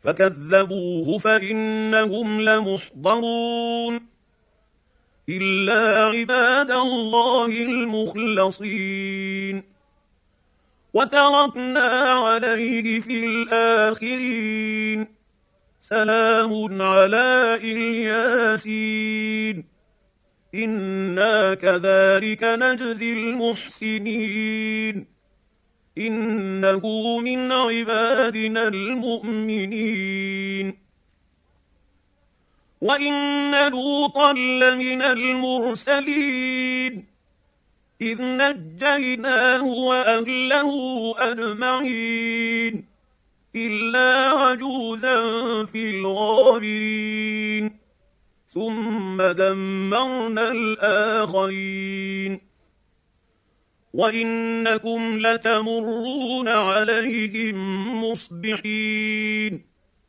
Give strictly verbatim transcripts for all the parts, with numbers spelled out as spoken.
فكذبوه فإنهم لمحضرون إلا عباد الله المخلصين وتركنا عليه في الآخرين سلام على الياسين إنا كذلك نجزي المحسنين إنه من عبادنا المؤمنين وإن لوطا لمن المرسلين إذ نجيناه وأهله أجمعين إلا عجوزا في الغابرين ثم دمرنا الآخرين وإنكم لتمرون عليهم مصبحين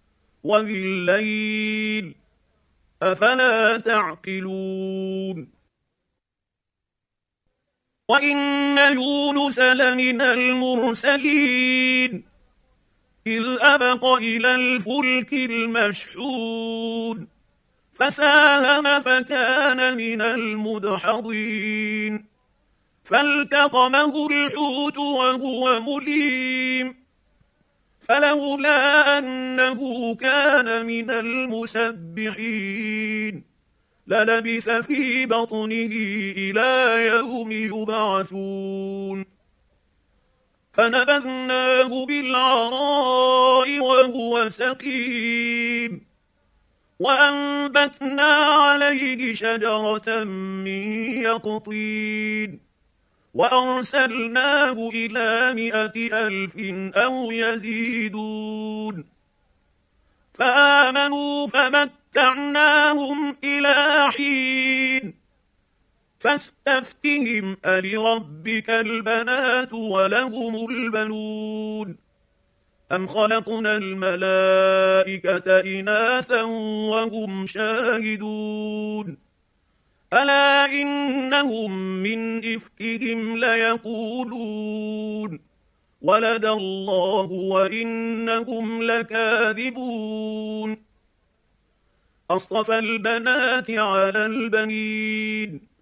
وبالليل أفلا تعقلون وإن يونس لمن المرسلين إذ أبق إلى الفلك المشحون فساهم فكان من المدحضين فالتقمه الحوت وهو مليم فلولا أنه كان من المسبحين للبث في بطنه إلى يوم يبعثون فنبذناه بالعراء وهو سقيم وأنبتنا عليه شجرة من يقطين وأرسلناه إلى مائة ألف أو يزيدون فآمنوا فمتعناهم إلى حين فاستفتهم ألربك البنات ولهم البنون أم خلقنا الملائكة إناثا وهم شاهدون ألا إنهم من إفكهم ليقولون ولد الله وإنهم لكاذبون أصطفى البنات على البنين